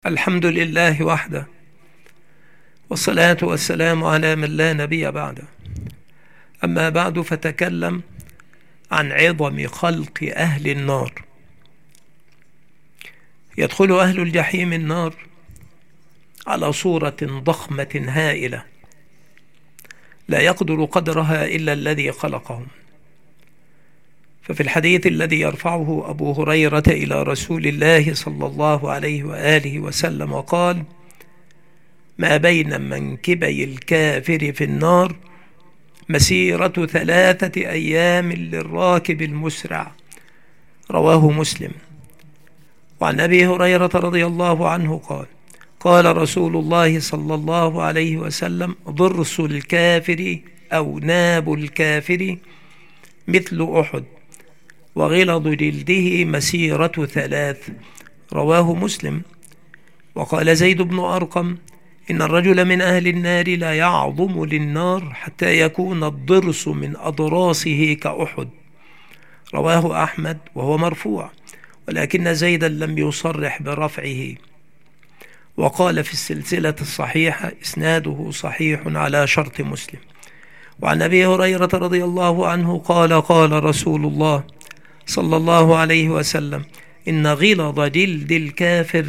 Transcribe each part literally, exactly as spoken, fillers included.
الحمد لله وحده، والصلاة والسلام على من لا نبي بعده. أما بعد، فتكلم عن عظم خلق أهل النار. يدخل أهل الجحيم النار على صورة ضخمة هائلة لا يقدر قدرها إلا الذي خلقهم. ففي الحديث الذي يرفعه أبو هريرة إلى رسول الله صلى الله عليه وآله وسلم قال: ما بين منكبي الكافر في النار مسيرة ثلاثة أيام للراكب المسرع. رواه مسلم. وعن أبي هريرة رضي الله عنه قال: قال رسول الله صلى الله عليه وسلم: ضرس الكافر أو ناب الكافر مثل أحد، وغلظ جلده مسيرة ثلاث. رواه مسلم. وقال زيد بن أرقم: إن الرجل من أهل النار لا يعظم للنار حتى يكون الضرس من أضراسه كأحد. رواه أحمد وهو مرفوع، ولكن زيدا لم يصرح برفعه. وقال في السلسلة الصحيحة: إسناده صحيح على شرط مسلم. وعن أبي هريرة رضي الله عنه قال: قال رسول الله صلى الله عليه وسلم: إن غلظ جلد الكافر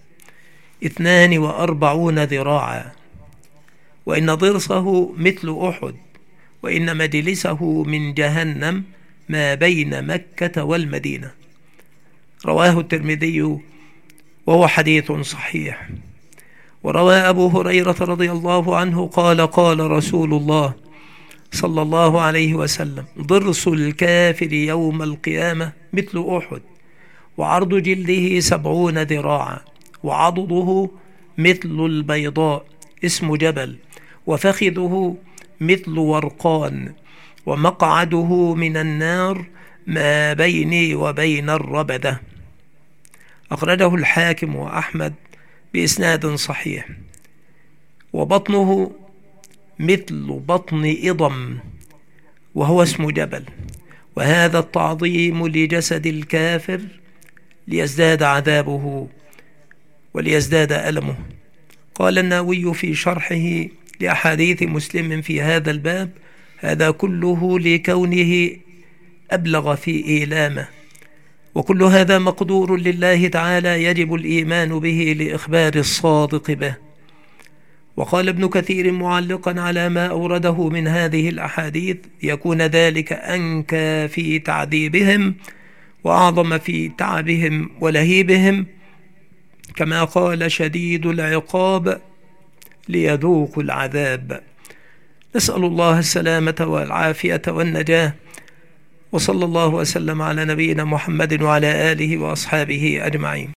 اثنان وأربعون ذراعا، وإن ضرسه مثل أحد، وإن مجلسه من جهنم ما بين مكة والمدينة. رواه الترمذي وهو حديث صحيح. وروى أبو هريرة رضي الله عنه قال: قال رسول الله صلى الله عليه وسلم: ضرس الكافر يوم القيامة مثل أحد، وعرض جلده سبعون ذراعا، وعضده مثل البيضاء اسم جبل، وفخذه مثل ورقان، ومقعده من النار ما بيني وبين الربذة. أخرجه الحاكم وأحمد بإسناد صحيح. وبطنه مثل بطن إضم، وهو اسم جبل. وهذا التعظيم لجسد الكافر ليزداد عذابه وليزداد ألمه. قال النووي في شرحه لأحاديث مسلم في هذا الباب: هذا كله لكونه أبلغ في إيلامه، وكل هذا مقدور لله تعالى، يجب الإيمان به لإخبار الصادق به. وقال ابن كثير معلقا على ما أورده من هذه الأحاديث: يكون ذلك أنكى في تعذيبهم وأعظم في تعبهم ولهيبهم، كما قال: شديد العقاب ليذوقوا العذاب. نسأل الله السلامة والعافية والنجاة، وصلى الله وسلم على نبينا محمد وعلى آله وأصحابه أجمعين.